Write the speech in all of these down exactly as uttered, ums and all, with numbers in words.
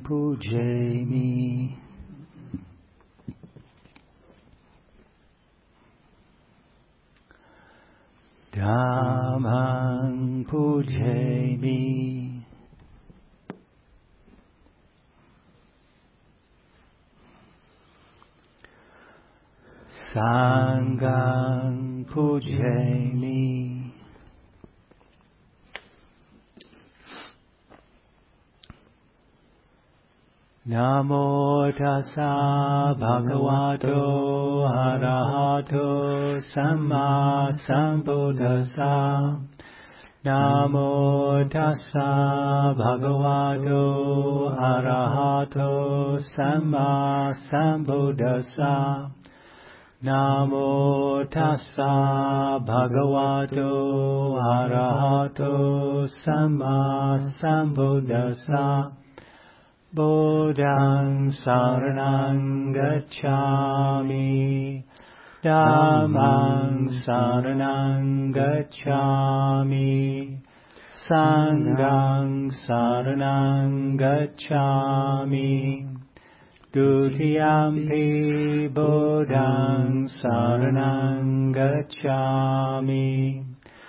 pujami. Dhammang pujami. Sanghang pujami. Namo tassa bhagavato arahato samma sambuddhassa. Namo tassa bhagavato arahato samma sambuddhassa. Namo tassa bhagavato arahato samma sambuddhassa. Bodhang saranang gacchami. Dhammang saranang gacchami. Sanghang saranang gacchami. Dutiyampi bodhang saranang gacchami.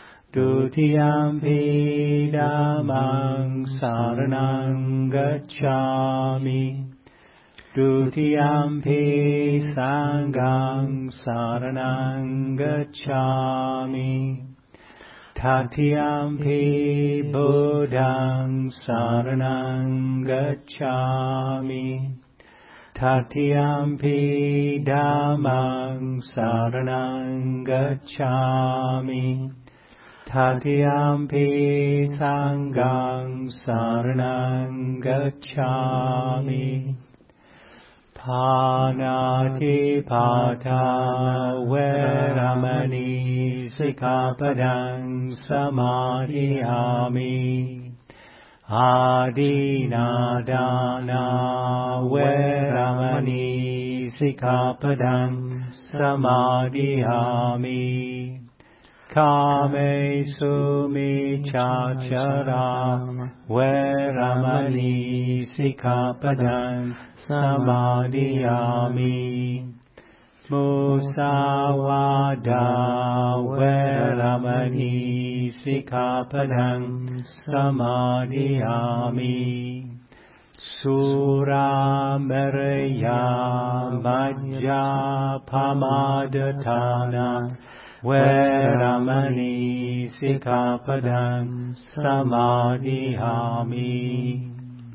Dutiyampi dhammang saranang gacchami. Dutiyampi sanghang saranang gacchami. Tatiyampi bodhang saranang gacchami. Tatiyampi dhammang saranang gacchami. Tatiyampi sanghang saranang gacchami. Panati pata veramani sikkhapadang samadhiyami. Adinadana veramani sikkhapadang samadhiyami. Kame sumichachara veramani sikkhapadang samadhiyami. Musawada veramani sikkhapadang samadhiyami. Sura meraya majja pamadatana veramani sikkhapadang samadhiyami.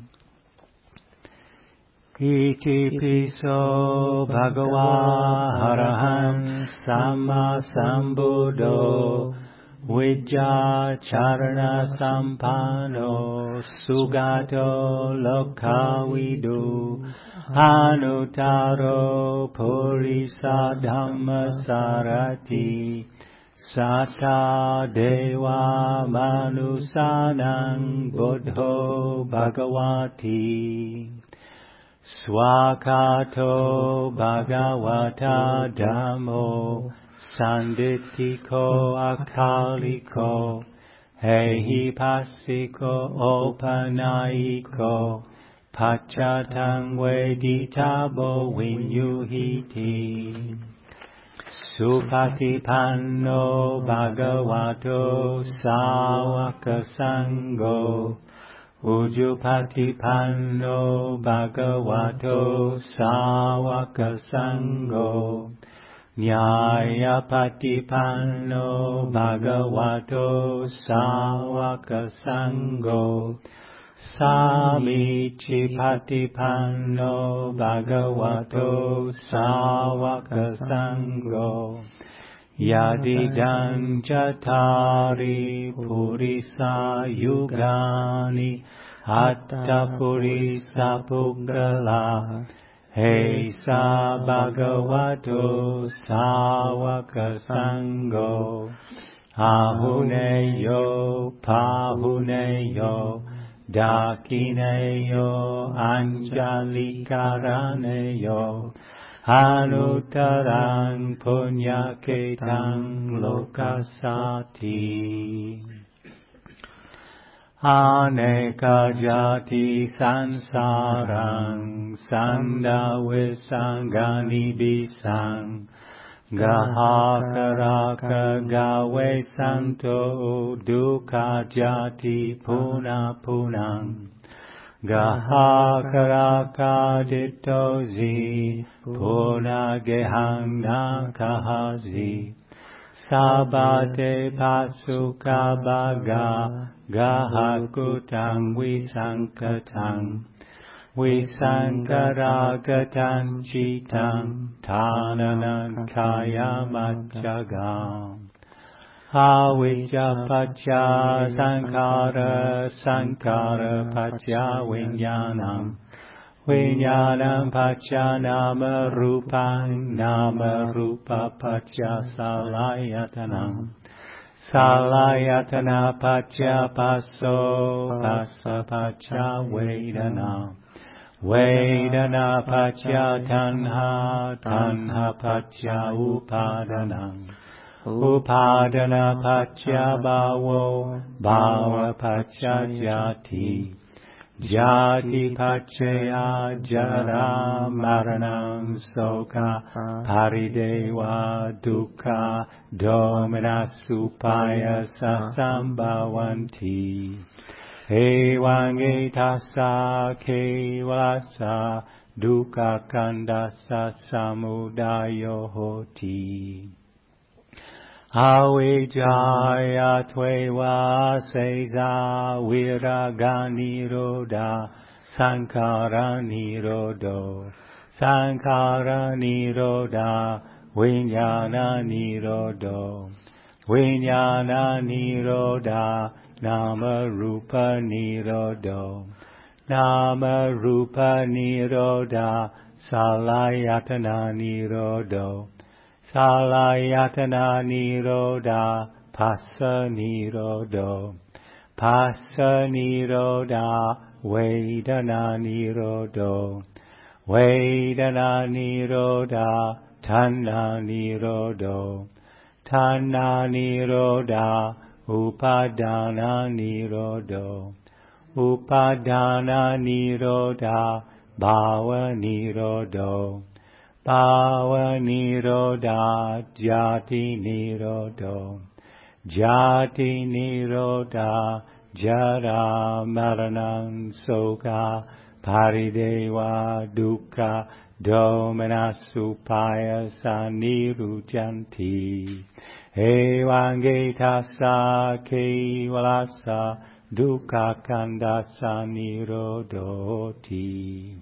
Iti piso bhagava arahan samma sambuddho vijja charana sampano sugato lokavidu anuttaro purisa dhamma sarati sata deva manusanang buddho bhagavati. Swakato bhagavata dhammo sanditiko akaliko ehipassiko opanayiko pachatang veditabo vinyuhiti. Supatipanno bhagavato sāvaka sangho. Ujjupatipanno bhagavato sāvaka sangho. Nyāyapatipanno bhagavato sāvaka sangho. Sāmiccipatipanno bhagavato sāvaka sangho. Yadidang cattari purisa yugani atta purisa puggala hesa bhagavato sāvaka sangho. Ahuneyo pahuneyo dakineyo anjalikaraneyo Anuttarang punyaketang lokasati. Aneka jati sansarang sanda visangani bisang gahakaraka gawe santo dukkha jati puna punang gahakaraka dittozi puna gehang nakahazi sabate pasuka baga gahakutang visankatang visankaragatan citang tananan kayamacchagam avijja pacca sankara sankara pacca vinyanam vinyanam pacca nama rupang nama rupa pacca salayatanam salayatana pacca passo passa pacca vedana vedana pacca tanha tanha pacca upadana upadana pacca bhavo bhava pacca jati jati pacca jara maranam soka parideva dukkha domina supayasa sambhavanti evaṃ etassa kevalassa dukkha khandassa samudayo hoti avijjaya tveva sesa viraga nirodha sankara nirodho sankara nirodha viññāna nirodho viññāna nirodha nama rupa nirodho nama rupa nirodha salayatana nirodho salayatana nirodha passa nirodho passa nirodha vedana nirodho vedana nirodha tanha nirodho tanha nirodha upadana nirodho upadana nirodha bhava nirodho bhava nirodha jati nirodho jati nirodha jara maranam soka parideva dukkha domina supayasa niruchanti evaṃ etassa kevalassa dukkha khandassa nirodhoti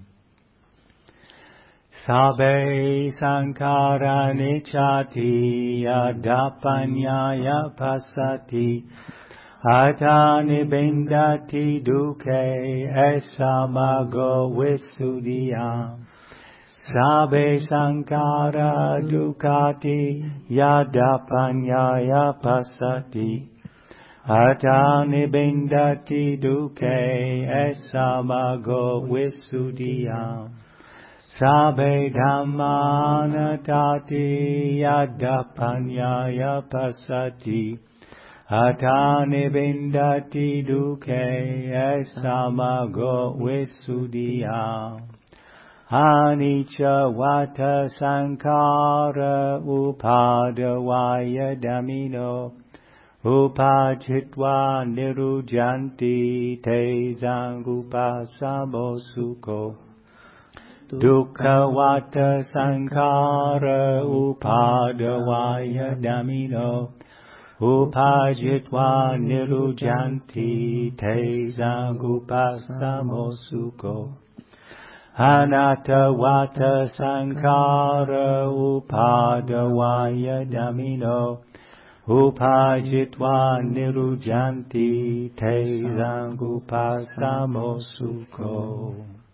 sabbe sankara niccati adapanyaya passati atani bindati dukke esamago visuddhiyam sabbe sankara dukkati yadapanyaya passati atani bindati dukke esamago visuddhiyam sabbe dhammanatati yadapanyaya passati atani bindati dukke esamago visuddhiyam anicca vata sankara upadavaya dhamino upajitva nirujanti te sangupassamo sukho dukkha vata sankara upadavaya dhamino upajitva nirujanti te sangupassamo sukho anatta vata sankara upadavaya dhamino upajitva nirujanti te sangupassamo sukho.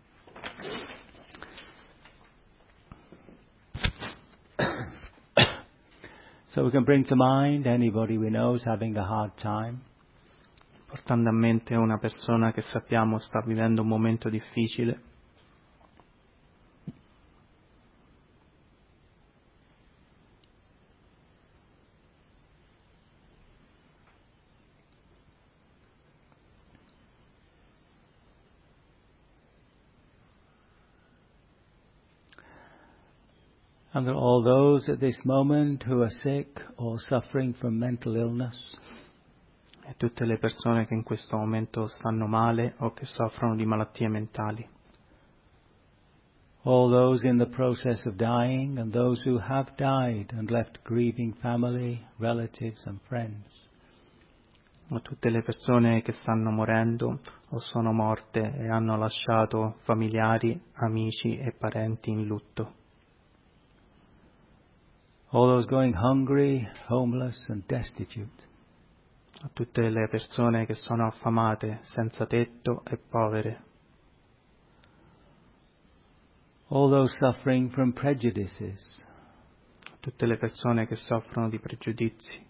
So we can bring to mind anybody we know is having a hard time. Portando a mente una persona che sappiamo sta vivendo un momento difficile. And that all those at this moment who are sick or suffering from mental illness, e tutte le persone che in questo momento stanno male o che soffrono di malattie mentali, all those in the process of dying and those who have died and left grieving family, relatives and friends, a tutte le persone che stanno morendo o sono morte e hanno lasciato familiari, amici e parenti in lutto, all those going hungry, homeless and destitute, a tutte le persone che sono affamate, senza tetto e povere, all those suffering from prejudices, a tutte le persone che soffrono di pregiudizi,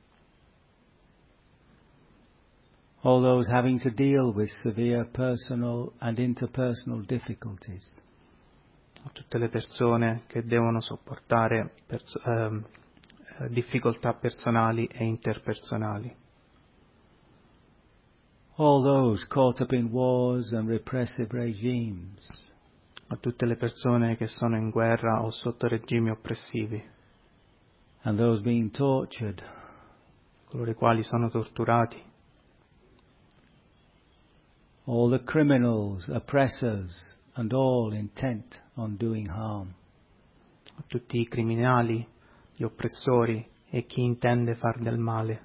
all those having to deal with severe personal and interpersonal difficulties, a tutte le persone che devono sopportare perso- ehm, eh, difficoltà personali e interpersonali, all those caught up in wars and repressive regimes, a tutte le persone che sono in guerra o sotto regimi oppressivi, and those being tortured, coloro i quali sono torturati, all the criminals, oppressors, and all intent on doing harm, a tutti i criminali, gli oppressori e chi intende far del male,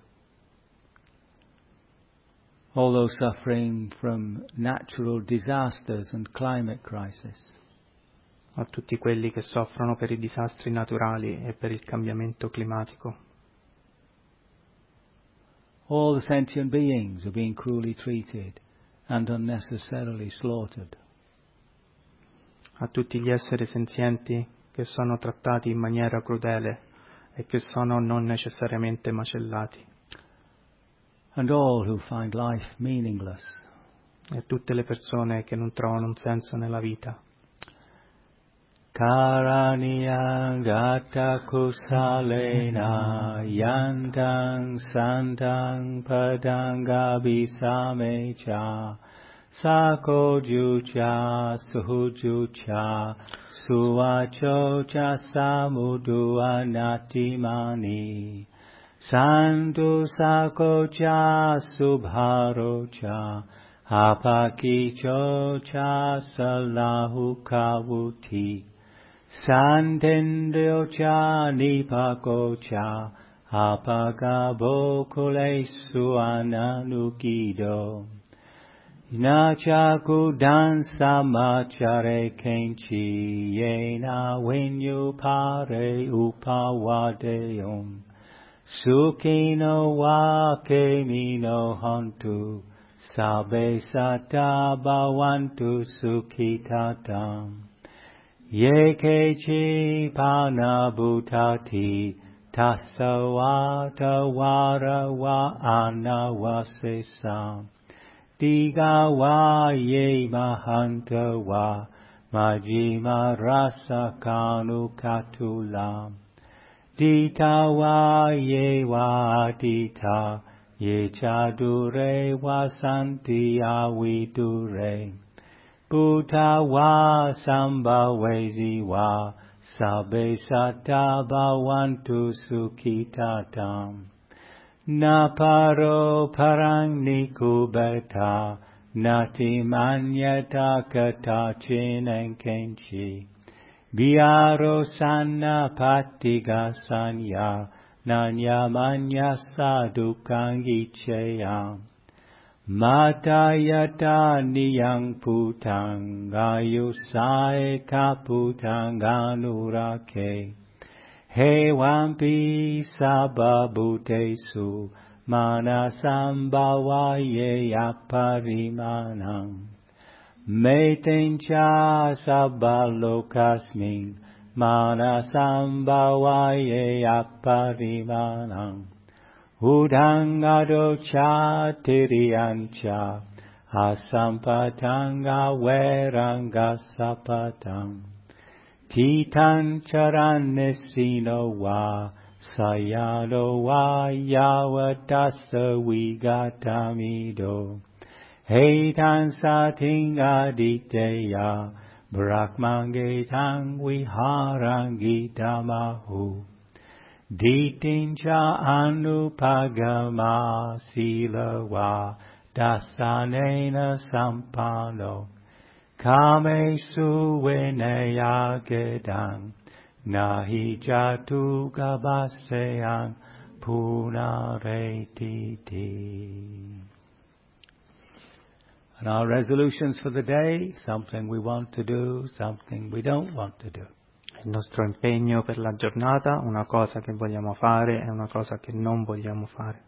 all those suffering from natural disasters and climate crisis, a tutti quelli che soffrono per i disastri naturali e per il cambiamento climatico, all the sentient beings who are being cruelly treated and unnecessarily slaughtered, a tutti gli esseri senzienti che sono trattati in maniera crudele e che sono non necessariamente macellati, and all who find life meaningless, e a tutte le persone che non trovano un senso nella vita. Karaniya gata kusalena yandang sandang padanga bisame cha sako jucha sujucha suacho cha samudu anatimani sandu sako cha subharo cha apakicho cha salahu kavuti Santendryo cha nipako cha apagabo kulesu ananukido Inachaku dansa machare kenchi yena wenyu pare upawadeyon Sukino wa kemino hontu sabe sata bawantu sukitatam Yekeci pana bhutati tasavata vara va anavasesa Diga va ye mahanta va majima rasa kanu katula Dita va ye va dita ye chadure va santi avidure Buddha wa sambhavesi wa sabbe satta bhavantu sukhitatam Naparo parang nikubeta nati manyata kata chinang kenchi Biaro sanna patiga sanya nanya manya sadukangicheyam Matayata niyang putang ayusae kaputang anurake Hewampi sababutesu manasambhavaye aparimanam Metencha sabbalokasmin manasambhavaye aparimanam Udangado cha tiriyancha asampatanga veranga sapatang Titan charannesino wa sayado wa yavatasa vigatamido Heitan sating aditeya Brahmangetang viharangi dhammahu. Ditincha anupagama silava dasanena sampano. Kamesu vinayagedang nahi jatu gabaseyang punaretiti. And our resolutions for the day, something we want to do, something we don't want to do. Il nostro impegno per la giornata, una cosa che vogliamo fare e una cosa che non vogliamo fare.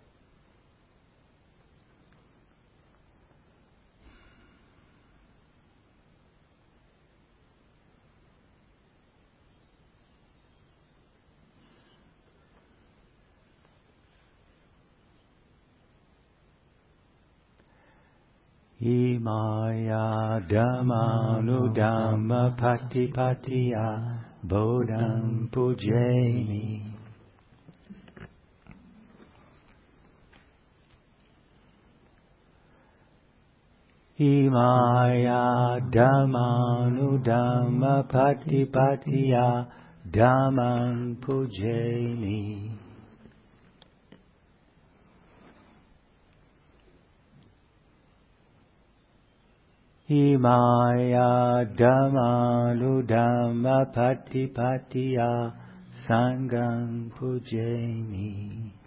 Imaya dhammanu dhamma patipatiya bodham pujemi. Imaya dhammanu dhamma patipatiya dhammam pujemi. Imaya dhammanu dhamma patipatiya sangam pujemi.